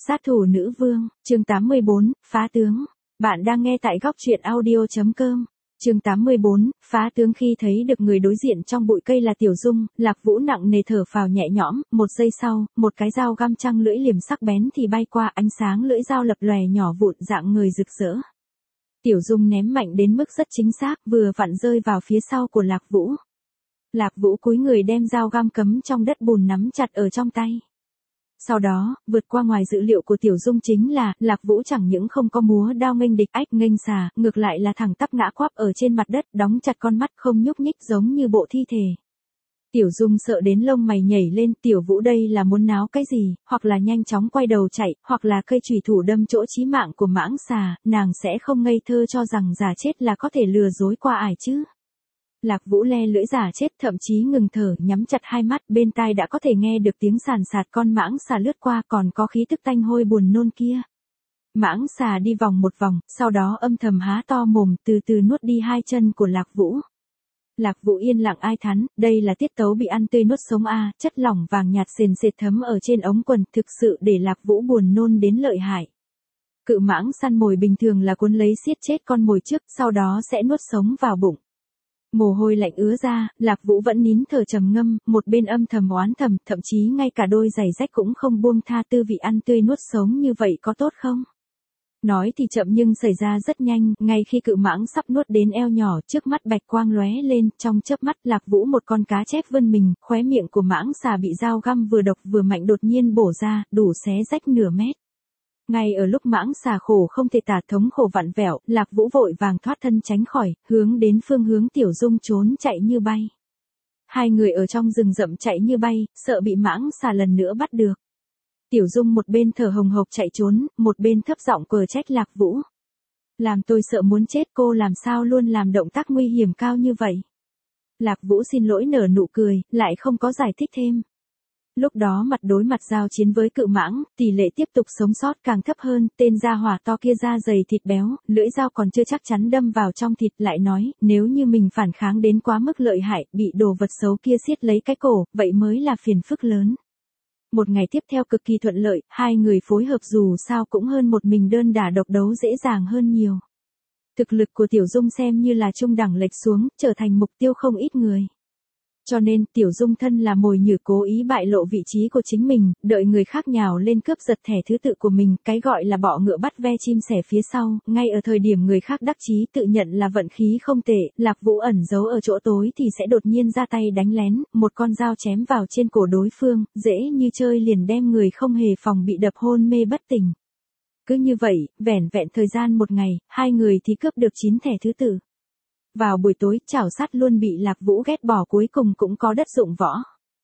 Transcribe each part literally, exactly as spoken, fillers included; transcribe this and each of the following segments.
Sát thủ nữ vương, chương tám mươi bốn, phá tướng. Bạn đang nghe tại góc truyện audio chấm com. Chương tám mươi bốn, phá tướng. Khi thấy được người đối diện trong bụi cây là Tiểu Dung, Lạc Vũ nặng nề thở phào nhẹ nhõm, một giây sau, một cái dao găm trăng lưỡi liềm sắc bén thì bay qua, ánh sáng lưỡi dao lập lòe nhỏ vụn dạng người rực rỡ. Tiểu Dung ném mạnh đến mức rất chính xác, vừa vặn rơi vào phía sau của Lạc Vũ. Lạc Vũ cúi người đem dao găm cắm trong đất bùn nắm chặt ở trong tay. Sau đó, vượt qua ngoài dự liệu của Tiểu Dung chính là, Lạc Vũ chẳng những không có múa đao nghênh địch ách nghênh xà, ngược lại là thẳng tắp ngã quắp ở trên mặt đất, đóng chặt con mắt không nhúc nhích giống như bộ thi thể. Tiểu Dung sợ đến lông mày nhảy lên, Tiểu Vũ đây là muốn náo cái gì, hoặc là nhanh chóng quay đầu chạy, hoặc là cây chùy thủ đâm chỗ chí mạng của mãng xà, nàng sẽ không ngây thơ cho rằng giả chết là có thể lừa dối qua ải chứ. Lạc Vũ le lưỡi giả chết, thậm chí ngừng thở, nhắm chặt hai mắt, bên tai đã có thể nghe được tiếng sàn sạt con mãng xà lướt qua, còn có khí tức tanh hôi buồn nôn kia. Mãng xà đi vòng một vòng, sau đó âm thầm há to mồm, từ từ nuốt đi hai chân của Lạc Vũ. Lạc Vũ yên lặng ai thán, đây là tiết tấu bị ăn tươi nuốt sống a, à, chất lỏng vàng nhạt sền sệt thấm ở trên ống quần, thực sự để Lạc Vũ buồn nôn đến lợi hại. Cự mãng săn mồi bình thường là cuốn lấy siết chết con mồi trước, sau đó sẽ nuốt sống vào bụng. Mồ hôi lạnh ứa ra, Lạc Vũ vẫn nín thở trầm ngâm, một bên âm thầm oán thầm, thậm chí ngay cả đôi giày rách cũng không buông tha, tư vị ăn tươi nuốt sống như vậy có tốt không? Nói thì chậm nhưng xảy ra rất nhanh, ngay khi cự mãng sắp nuốt đến eo nhỏ, trước mắt bạch quang lóe lên, trong chớp mắt Lạc Vũ một con cá chép vươn mình, khóe miệng của mãng xà bị dao găm vừa độc vừa mạnh đột nhiên bổ ra, đủ xé rách nửa mét. Ngay ở lúc mãng xà khổ không thể tả, thống khổ vặn vẹo, Lạc Vũ vội vàng thoát thân tránh khỏi, hướng đến phương hướng Tiểu Dung trốn chạy như bay. Hai người ở trong rừng rậm chạy như bay, sợ bị mãng xà lần nữa bắt được. Tiểu Dung một bên thở hồng hộc chạy trốn, một bên thấp giọng quờ trách Lạc Vũ. Làm tôi sợ muốn chết, cô làm sao luôn làm động tác nguy hiểm cao như vậy? Lạc Vũ xin lỗi nở nụ cười, lại không có giải thích thêm. Lúc đó mặt đối mặt giao chiến với cự mãng, tỷ lệ tiếp tục sống sót càng thấp hơn, tên gia hỏa to kia da dày thịt béo, lưỡi dao còn chưa chắc chắn đâm vào trong thịt, lại nói, nếu như mình phản kháng đến quá mức lợi hại, bị đồ vật xấu kia siết lấy cái cổ, vậy mới là phiền phức lớn. Một ngày tiếp theo cực kỳ thuận lợi, hai người phối hợp dù sao cũng hơn một mình đơn đả độc đấu dễ dàng hơn nhiều. Thực lực của Tiểu Dung xem như là trung đẳng lệch xuống, trở thành mục tiêu không ít người. Cho nên, Tiểu Dung thân là mồi nhử cố ý bại lộ vị trí của chính mình, đợi người khác nhào lên cướp giật thẻ thứ tự của mình, cái gọi là bọ ngựa bắt ve chim sẻ phía sau, ngay ở thời điểm người khác đắc chí tự nhận là vận khí không tệ, Lạc Vũ ẩn giấu ở chỗ tối thì sẽ đột nhiên ra tay đánh lén, một con dao chém vào trên cổ đối phương, dễ như chơi liền đem người không hề phòng bị đập hôn mê bất tỉnh. Cứ như vậy, vẻn vẹn thời gian một ngày, hai người thì cướp được chín thẻ thứ tự. Vào buổi tối, chảo sắt luôn bị Lạc Vũ ghét bỏ cuối cùng cũng có đất dụng võ.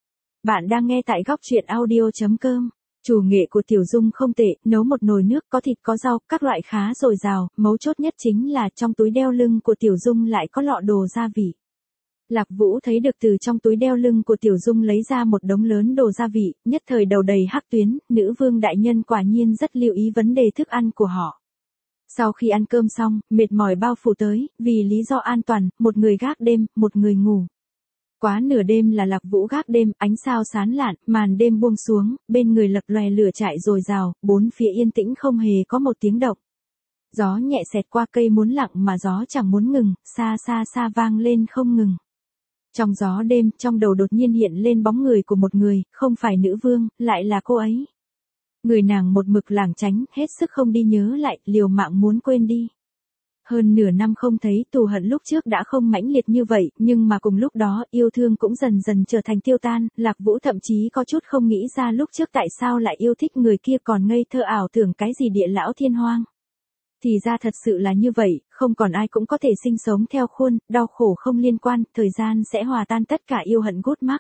Bạn đang nghe tại góc truyện audio chấm com. Chủ nghệ của Tiểu Dung không tệ, nấu một nồi nước có thịt có rau, các loại khá dồi dào, mấu chốt nhất chính là trong túi đeo lưng của Tiểu Dung lại có lọ đồ gia vị. Lạc Vũ thấy được từ trong túi đeo lưng của Tiểu Dung lấy ra một đống lớn đồ gia vị, nhất thời đầu đầy hắc tuyến, nữ vương đại nhân quả nhiên rất lưu ý vấn đề thức ăn của họ. Sau khi ăn cơm xong, mệt mỏi bao phủ tới, vì lý do an toàn, một người gác đêm, một người ngủ. Quá nửa đêm là Lạc Vũ gác đêm, ánh sao sán lạn, màn đêm buông xuống, bên người lập lòe lửa trại dồi dào, bốn phía yên tĩnh không hề có một tiếng động. Gió nhẹ xẹt qua cây muốn lặng mà gió chẳng muốn ngừng, xa xa xa vang lên không ngừng. Trong gió đêm, trong đầu đột nhiên hiện lên bóng người của một người, không phải nữ vương, lại là cô ấy. Người nàng một mực lảng tránh, hết sức không đi nhớ lại, liều mạng muốn quên đi. Hơn nửa năm không thấy, thù hận lúc trước đã không mãnh liệt như vậy, nhưng mà cùng lúc đó, yêu thương cũng dần dần trở thành tiêu tan, Lạc Vũ thậm chí có chút không nghĩ ra lúc trước tại sao lại yêu thích người kia, còn ngây thơ ảo tưởng cái gì địa lão thiên hoang. Thì ra thật sự là như vậy, không còn ai cũng có thể sinh sống theo khuôn, đau khổ không liên quan, thời gian sẽ hòa tan tất cả yêu hận gút mắc.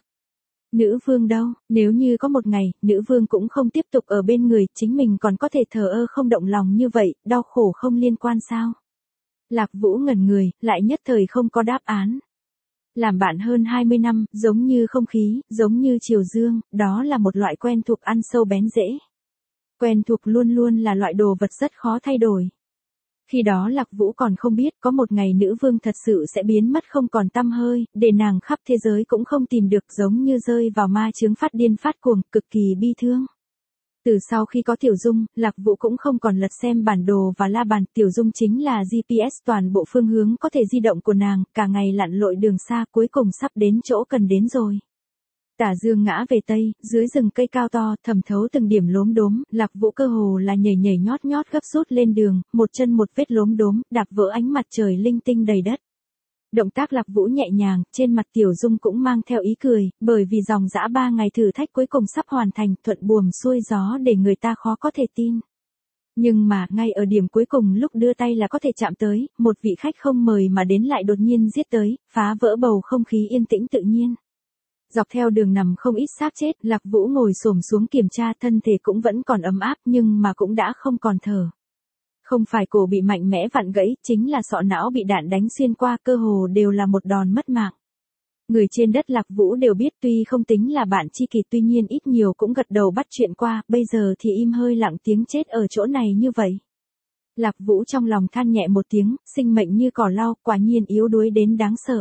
Nữ vương đâu, nếu như có một ngày, nữ vương cũng không tiếp tục ở bên người, chính mình còn có thể thờ ơ không động lòng như vậy, đau khổ không liên quan sao? Lạc Vũ ngẩn người, lại nhất thời không có đáp án. Làm bạn hơn hai mươi năm, giống như không khí, giống như chiều dương, đó là một loại quen thuộc ăn sâu bén rễ. Quen thuộc luôn luôn là loại đồ vật rất khó thay đổi. Khi đó Lạc Vũ còn không biết có một ngày nữ vương thật sự sẽ biến mất không còn tăm hơi, để nàng khắp thế giới cũng không tìm được, giống như rơi vào ma chướng phát điên phát cuồng, cực kỳ bi thương. Từ sau khi có Tiểu Dung, Lạc Vũ cũng không còn lật xem bản đồ và la bàn, Tiểu Dung chính là giê pê ét toàn bộ phương hướng có thể di động của nàng, cả ngày lặn lội đường xa cuối cùng sắp đến chỗ cần đến rồi. Tả dương ngã về tây, dưới rừng cây cao to, thẩm thấu từng điểm lốm đốm, Lạc Vũ cơ hồ là nhảy nhảy nhót nhót gấp rút lên đường, một chân một vết lốm đốm, đạp vỡ ánh mặt trời linh tinh đầy đất. Động tác Lạc Vũ nhẹ nhàng, trên mặt Tiểu Dung cũng mang theo ý cười, bởi vì dòng dã ba ngày thử thách cuối cùng sắp hoàn thành, thuận buồm xuôi gió để người ta khó có thể tin. Nhưng mà, ngay ở điểm cuối cùng lúc đưa tay là có thể chạm tới, một vị khách không mời mà đến lại đột nhiên giết tới, phá vỡ bầu không khí yên tĩnh tự nhiên. Dọc theo đường nằm không ít xác chết, Lạc Vũ ngồi xổm xuống kiểm tra, thân thể cũng vẫn còn ấm áp nhưng mà cũng đã không còn thở. Không phải cổ bị mạnh mẽ vặn gãy, chính là sọ não bị đạn đánh xuyên qua, cơ hồ đều là một đòn mất mạng. Người trên đất Lạc Vũ đều biết, tuy không tính là bạn tri kỷ, tuy nhiên ít nhiều cũng gật đầu bắt chuyện qua, bây giờ thì im hơi lặng tiếng chết ở chỗ này như vậy. Lạc Vũ trong lòng than nhẹ một tiếng, sinh mệnh như cỏ lau, quả nhiên yếu đuối đến đáng sợ.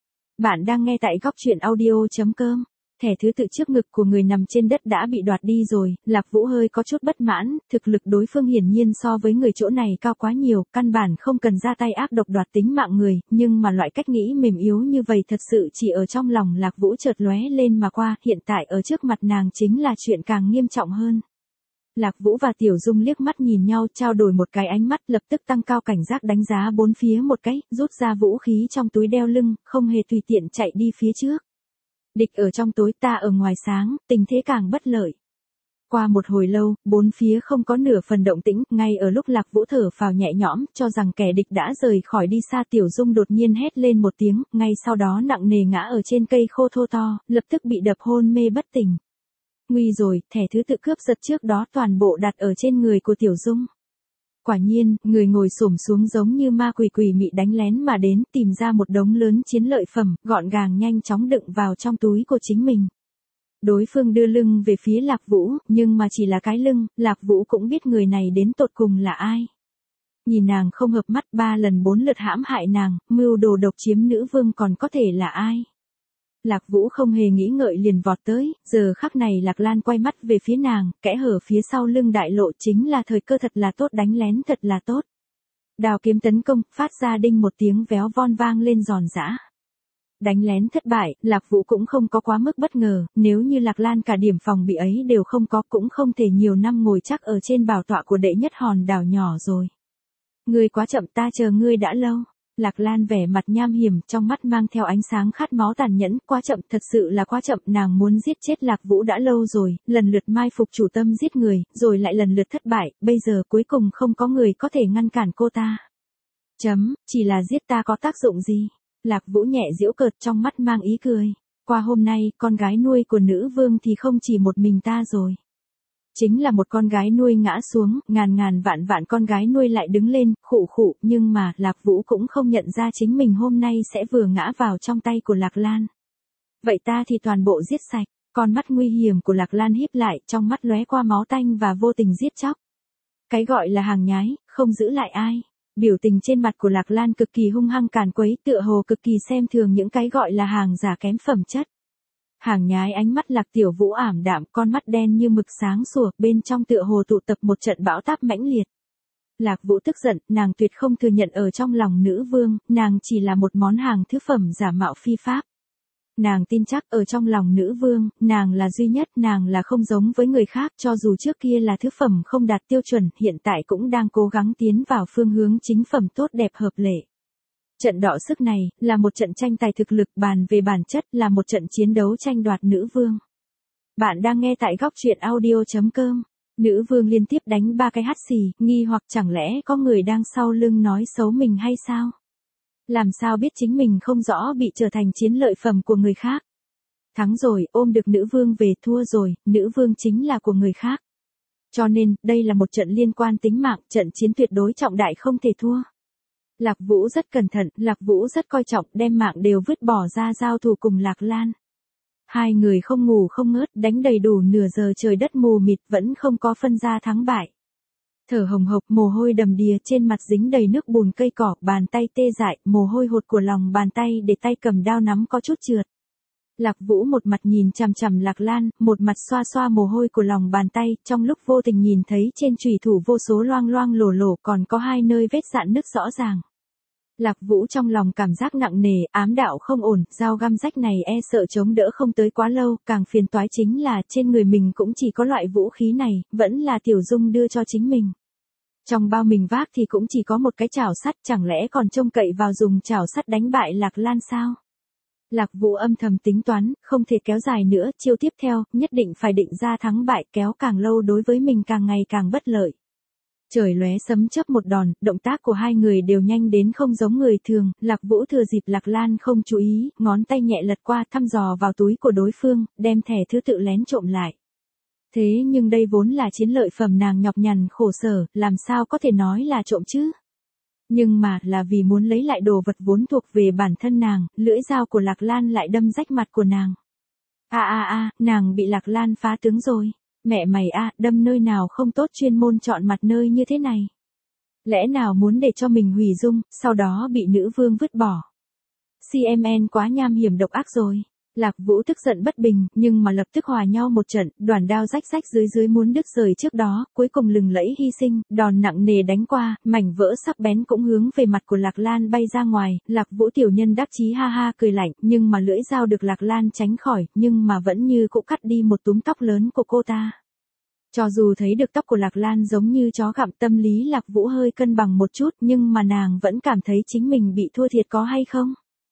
Bạn đang nghe tại góc truyện audio chấm com. Thẻ thứ tự trước ngực của người nằm trên đất đã bị đoạt đi rồi, Lạc Vũ hơi có chút bất mãn, thực lực đối phương hiển nhiên so với người chỗ này cao quá nhiều, căn bản không cần ra tay ác độc đoạt tính mạng người, nhưng mà loại cách nghĩ mềm yếu như vậy thật sự chỉ ở trong lòng Lạc Vũ chợt lóe lên mà qua, hiện tại ở trước mặt nàng chính là chuyện càng nghiêm trọng hơn. Lạc Vũ và Tiểu Dung liếc mắt nhìn nhau, trao đổi một cái ánh mắt, lập tức tăng cao cảnh giác đánh giá bốn phía một cái, rút ra vũ khí trong túi đeo lưng, không hề tùy tiện chạy đi phía trước. Địch ở trong tối, ta ở ngoài sáng, tình thế càng bất lợi. Qua một hồi lâu, bốn phía không có nửa phần động tĩnh, ngay ở lúc Lạc Vũ thở phào nhẹ nhõm, cho rằng kẻ địch đã rời khỏi đi xa, Tiểu Dung đột nhiên hét lên một tiếng, ngay sau đó nặng nề ngã ở trên cây khô thô to, lập tức bị đập hôn mê bất tỉnh. Nguy rồi, thẻ thứ tự cướp giật trước đó toàn bộ đặt ở trên người của Tiểu Dung. Quả nhiên, người ngồi xổm xuống giống như ma quỷ quỷ mị đánh lén mà đến, tìm ra một đống lớn chiến lợi phẩm, gọn gàng nhanh chóng đựng vào trong túi của chính mình. Đối phương đưa lưng về phía Lạc Vũ, nhưng mà chỉ là cái lưng, Lạc Vũ cũng biết người này đến tột cùng là ai. Nhìn nàng không hợp mắt, ba lần bốn lượt hãm hại nàng, mưu đồ độc chiếm nữ vương còn có thể là ai. Lạc Vũ không hề nghĩ ngợi liền vọt tới, giờ khắc này Lạc Lan quay mắt về phía nàng, kẽ hở phía sau lưng đại lộ chính là thời cơ thật là tốt, đánh lén thật là tốt. Đào kiếm tấn công, phát ra đinh một tiếng véo von vang lên giòn giã. Đánh lén thất bại, Lạc Vũ cũng không có quá mức bất ngờ, nếu như Lạc Lan cả điểm phòng bị ấy đều không có, cũng không thể nhiều năm ngồi chắc ở trên bảo tọa của đệ nhất hòn đảo nhỏ rồi. Ngươi quá chậm, ta chờ ngươi đã lâu. Lạc Lan vẻ mặt nham hiểm, trong mắt mang theo ánh sáng khát máu tàn nhẫn, quá chậm, thật sự là quá chậm, nàng muốn giết chết Lạc Vũ đã lâu rồi, lần lượt mai phục chủ tâm giết người, rồi lại lần lượt thất bại, bây giờ cuối cùng không có người có thể ngăn cản cô ta. Chấm, chỉ là giết ta có tác dụng gì? Lạc Vũ nhẹ giễu cợt, trong mắt mang ý cười. Qua hôm nay, con gái nuôi của nữ vương thì không chỉ một mình ta rồi. Chính là một con gái nuôi ngã xuống, ngàn ngàn vạn vạn con gái nuôi lại đứng lên, khụ khụ, nhưng mà, Lạc Vũ cũng không nhận ra chính mình hôm nay sẽ vừa ngã vào trong tay của Lạc Lan. Vậy ta thì toàn bộ giết sạch, con mắt nguy hiểm của Lạc Lan híp lại, trong mắt lóe qua máu tanh và vô tình giết chóc. Cái gọi là hàng nhái, không giữ lại ai. Biểu tình trên mặt của Lạc Lan cực kỳ hung hăng càn quấy, tựa hồ cực kỳ xem thường những cái gọi là hàng giả kém phẩm chất. Hàng nhái, ánh mắt Lạc Tiểu Vũ ảm đạm, con mắt đen như mực sáng sủa, bên trong tựa hồ tụ tập một trận bão táp mãnh liệt. Lạc Vũ tức giận, nàng tuyệt không thừa nhận ở trong lòng nữ vương, nàng chỉ là một món hàng thứ phẩm giả mạo phi pháp. Nàng tin chắc ở trong lòng nữ vương, nàng là duy nhất, nàng là không giống với người khác, cho dù trước kia là thứ phẩm không đạt tiêu chuẩn, hiện tại cũng đang cố gắng tiến vào phương hướng chính phẩm tốt đẹp hợp lệ. Trận đọ sức này, là một trận tranh tài thực lực, bàn về bản chất, là một trận chiến đấu tranh đoạt nữ vương. Bạn đang nghe tại góc truyện audio chấm com. Nữ vương liên tiếp đánh ba cái hắt xì, nghi hoặc chẳng lẽ có người đang sau lưng nói xấu mình hay sao? Làm sao biết chính mình không rõ bị trở thành chiến lợi phẩm của người khác? Thắng rồi, ôm được nữ vương về, thua rồi, nữ vương chính là của người khác. Cho nên, đây là một trận liên quan tính mạng, trận chiến tuyệt đối trọng đại không thể thua. Lạc Vũ rất cẩn thận, Lạc Vũ rất coi trọng, đem mạng đều vứt bỏ ra giao thủ cùng Lạc Lan. Hai người không ngủ không ngớt, đánh đầy đủ nửa giờ, trời đất mù mịt, vẫn không có phân ra thắng bại. Thở hồng hộc, mồ hôi đầm đìa, trên mặt dính đầy nước bùn cây cỏ, bàn tay tê dại, mồ hôi hột của lòng bàn tay để tay cầm đao nắm có chút trượt. Lạc Vũ một mặt nhìn chằm chằm Lạc Lan, một mặt xoa xoa mồ hôi của lòng bàn tay, trong lúc vô tình nhìn thấy trên chùy thủ vô số loang loang lổ lổ còn có hai nơi vết rạn nứt rõ ràng. Lạc Vũ trong lòng cảm giác nặng nề, ám đạo không ổn, dao găm rách này e sợ chống đỡ không tới quá lâu, càng phiền toái chính là trên người mình cũng chỉ có loại vũ khí này, vẫn là Tiểu Dung đưa cho chính mình. Trong bao mình vác thì cũng chỉ có một cái chảo sắt, chẳng lẽ còn trông cậy vào dùng chảo sắt đánh bại Lạc Lan sao? Lạc Vũ âm thầm tính toán, không thể kéo dài nữa, chiêu tiếp theo, nhất định phải định ra thắng bại, kéo càng lâu đối với mình càng ngày càng bất lợi. Trời lóe sấm chớp một đòn, động tác của hai người đều nhanh đến không giống người thường, Lạc Vũ thừa dịp Lạc Lan không chú ý, ngón tay nhẹ lật qua thăm dò vào túi của đối phương, đem thẻ thứ tự lén trộm lại. Thế nhưng đây vốn là chiến lợi phẩm nàng nhọc nhằn khổ sở, làm sao có thể nói là trộm chứ? Nhưng mà là vì muốn lấy lại đồ vật vốn thuộc về bản thân nàng, lưỡi dao của Lạc Lan lại đâm rách mặt của nàng. A a a, nàng bị Lạc Lan phá tướng rồi. Mẹ mày a, đâm nơi nào không tốt chuyên môn chọn mặt nơi như thế này. Lẽ nào muốn để cho mình hủy dung, sau đó bị nữ vương vứt bỏ. xê em en quá nham hiểm độc ác rồi. Lạc Vũ tức giận bất bình, nhưng mà lập tức hòa nhau một trận, đoàn đao rách rách dưới dưới muốn đứt rời trước đó, cuối cùng lừng lẫy hy sinh, đòn nặng nề đánh qua, mảnh vỡ sắc bén cũng hướng về mặt của Lạc Lan bay ra ngoài, Lạc Vũ tiểu nhân đắc chí ha ha cười lạnh, nhưng mà lưỡi dao được Lạc Lan tránh khỏi, nhưng mà vẫn như cũng cắt đi một túm tóc lớn của cô ta. Cho dù thấy được tóc của Lạc Lan giống như chó gặm, tâm lý Lạc Vũ hơi cân bằng một chút, nhưng mà nàng vẫn cảm thấy chính mình bị thua thiệt có hay không?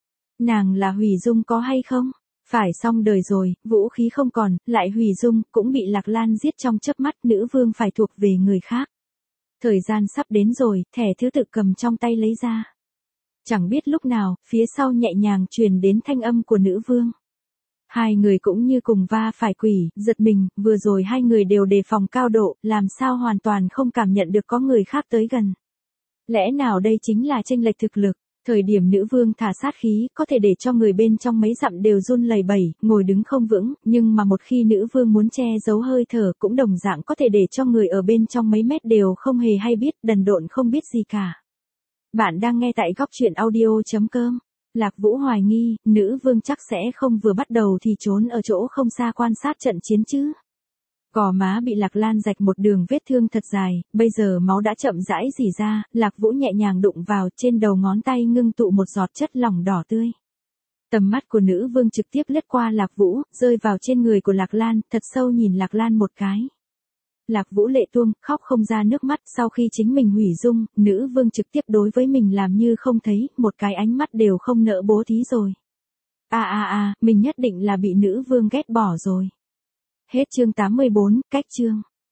Nàng là hủy dung có hay không? Phải xong đời rồi, vũ khí không còn, lại hủy dung, cũng bị Lạc Lan giết trong chớp mắt, nữ vương phải thuộc về người khác. Thời gian sắp đến rồi, thẻ thứ tự cầm trong tay lấy ra. Chẳng biết lúc nào, phía sau nhẹ nhàng truyền đến thanh âm của nữ vương. Hai người cũng như cùng va phải quỷ, giật mình, vừa rồi hai người đều đề phòng cao độ, làm sao hoàn toàn không cảm nhận được có người khác tới gần. Lẽ nào đây chính là chênh lệch thực lực? Thời điểm nữ vương thả sát khí, có thể để cho người bên trong mấy dặm đều run lẩy bẩy, ngồi đứng không vững, nhưng mà một khi nữ vương muốn che giấu hơi thở cũng đồng dạng có thể để cho người ở bên trong mấy mét đều không hề hay biết, đần độn không biết gì cả. Bạn đang nghe tại góc truyện audio chấm com. Lạc Vũ hoài nghi, nữ vương chắc sẽ không vừa bắt đầu thì trốn ở chỗ không xa quan sát trận chiến chứ. Gò má bị Lạc Lan rạch một đường vết thương thật dài, bây giờ máu đã chậm rãi rỉ ra, Lạc Vũ nhẹ nhàng đụng vào, trên đầu ngón tay ngưng tụ một giọt chất lỏng đỏ tươi. Tầm mắt của nữ vương trực tiếp lướt qua Lạc Vũ, rơi vào trên người của Lạc Lan, thật sâu nhìn Lạc Lan một cái. Lạc Vũ lệ tuông, khóc không ra nước mắt, sau khi chính mình hủy dung, nữ vương trực tiếp đối với mình làm như không thấy, một cái ánh mắt đều không nỡ bố thí rồi. À à à, mình nhất định là bị nữ vương ghét bỏ rồi. Hết chương tám mươi bốn, cách chương.